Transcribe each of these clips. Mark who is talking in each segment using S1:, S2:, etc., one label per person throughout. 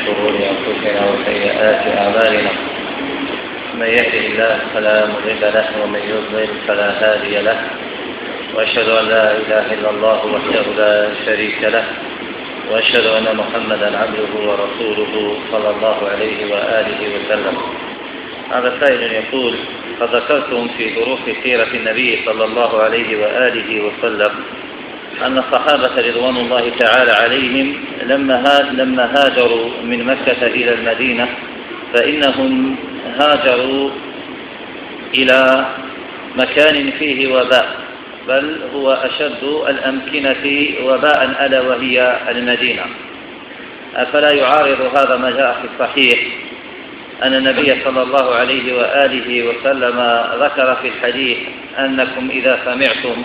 S1: شرور أنفسنا وسيئات أعمالنا. من يهده الله فلا مضل له ومن يضلل فلا هادي له، وأشهد أن لا إله إلا الله وحده لا شريك له، وأشهد أن محمدا عبده ورسوله صلى الله عليه وآله وسلم. هذا سائل يقول: قد ذكرتم في دروس سيرة النبي صلى الله عليه وآله وسلم أن الصحابة رضوان الله تعالى عليهم لما هاجروا من مكة إلى المدينة فإنهم هاجروا إلى مكان فيه وباء، بل هو أشد الأمكنة وباء ألا وهي المدينة. أفلا يعارض هذا ما جاء في الصحيح أن النبي صلى الله عليه وآله وسلم ذكر في الحديث أنكم إذا سمعتم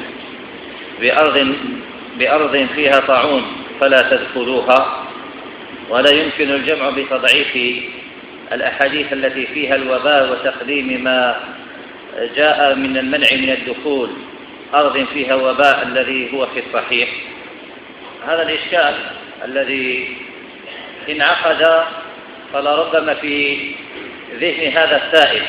S1: بأرض فيها طاعون فلا تدخلوها؟ ولا يمكن الجمع بتضعيف الأحاديث التي فيها الوباء وتقديم ما جاء من المنع من الدخول أرض فيها وباء الذي هو في الصحيح. هذا الإشكال الذي انعقد فلربما في ذهن هذا السائل،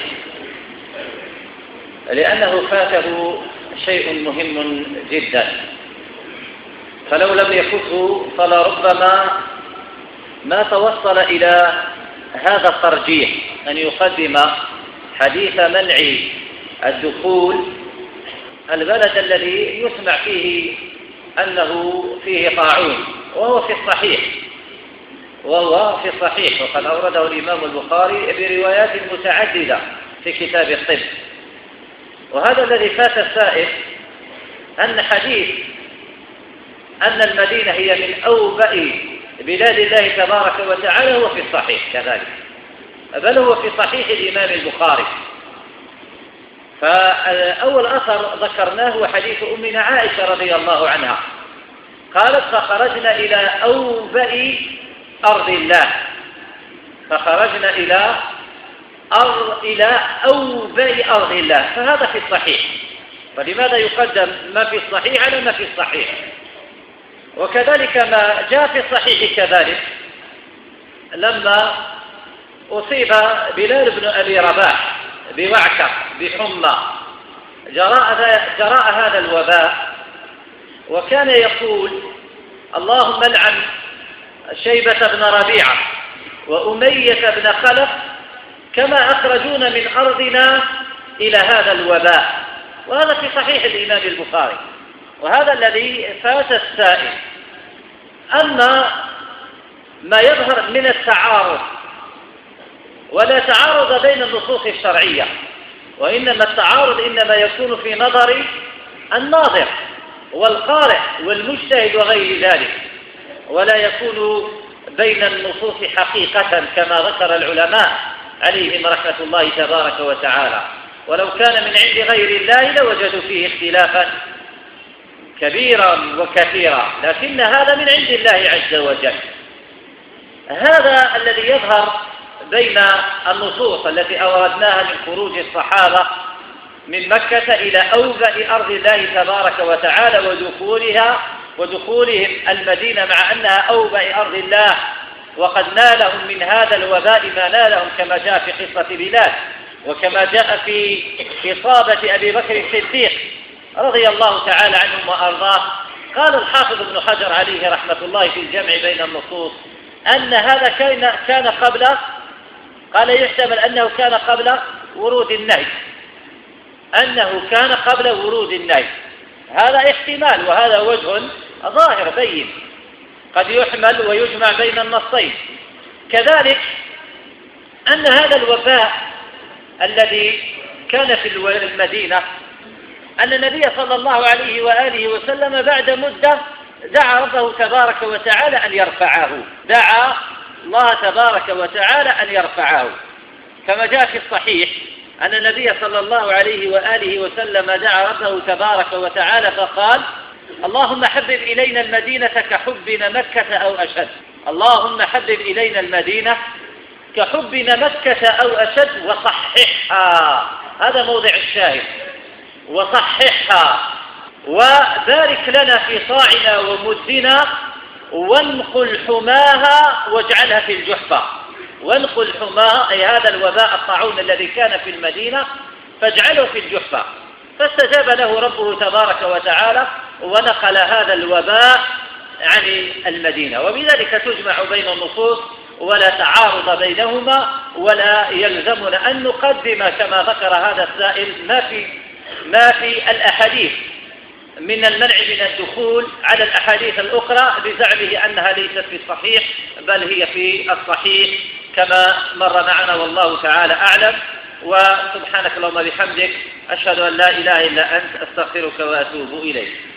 S1: لأنه فاته شيء مهم جدا، فلو لم يفته فلربما ما توصل إلى هذا الترجيح أن يقدم حديث منع الدخول البلد الذي يسمع فيه أنه فيه طاعون وهو في الصحيح، وقد أورده الإمام البخاري بروايات متعددة في كتاب الطب. وهذا الذي فات السائل أن حديث أن المدينة هي من أوبئ بلاد الله تبارك وتعالى هو في الصحيح كذلك، بل هو في صحيح الإمام البخاري. فأول أثر ذكرناه هو حديث أمنا عائشة رضي الله عنها، قالت: فخرجنا إلى أوبئ أرض الله، فخرجنا إلى أوبئ أرض الله، فهذا في الصحيح. فلماذا يقدم ما في الصحيح على ما في الصحيح؟ وكذلك ما جاء في الصحيح كذلك لما أصيب بلال بن أبي رباح بوعكة بحمى جراء هذا الوباء، وكان يقول: اللهم العن شيبة بن ربيعة وأمية بن خلف كما أخرجونا من أرضنا إلى هذا الوباء. وهذا في صحيح الإمام البخاري. وهذا الذي فات السائل. أما ما يظهر من التعارض، ولا تعارض بين النصوص الشرعية، وإنما التعارض إنما يكون في نظر الناظر والقارئ والمجتهد وغير ذلك، ولا يكون بين النصوص حقيقة كما ذكر العلماء عليهم رحمة الله تبارك وتعالى. ولو كان من عند غير الله لوجدوا فيه اختلافا كبيرا وكثيرا، لكن هذا من عند الله عز وجل. هذا الذي يظهر بين النصوص التي أوردناها من خروج الصحابة من مكة إلى أوبئ أرض الله تبارك وتعالى ودخولهم المدينة مع أنها أوبئ أرض الله، وقد نالهم من هذا الوباء ما نالهم كما جاء في قصة بلال، وكما جاء في إصابة أبي بكر الصديق رضي الله تعالى عنهم وأرضاه. قال الحافظ ابن حجر عليه رحمة الله في الجمع بين النصوص أن هذا كان قبل، قال يحتمل أنه كان قبل ورود النهي، هذا احتمال، وهذا وجه ظاهر بين قد يحمل ويجمع بين النصين. كذلك أن هذا الوباء الذي كان في المدينة أن النبي صلى الله عليه وآله وسلم بعد مدة دعا ربه تبارك وتعالى أن يرفعه، دعا الله تبارك وتعالى أن يرفعه، كما جاء في الصحيح أن النبي صلى الله عليه وآله وسلم دعا ربه تبارك وتعالى فقال: اللهم حبب إلينا المدينة كحبنا مكة أو أشد، اللهم حبب إلينا المدينة كحبنا مكة أو أشد وصححها، هذا موضع الشاهد، وصححها، وبارك لنا في صاعنا ومدنا وانقل حماها واجعلها في الجحفة. وانقل حماها أي هذا الوباء الطاعون الذي كان في المدينة فاجعله في الجحفة. فاستجاب له ربه تبارك وتعالى ونقل هذا الوباء عن المدينة. وبذلك تجمع بين النصوص ولا تعارض بينهما، ولا يلزمنا أن نقدم كما ذكر هذا السائل ما في الأحاديث من المنع من الدخول على الأحاديث الأخرى بزعمه أنها ليست في الصحيح بل هي في الصحيح كما مر معنا، والله تعالى أعلم. وسبحانك اللهم بحمدك أشهد أن لا إله إلا أنت أستغفرك وأتوب إليك.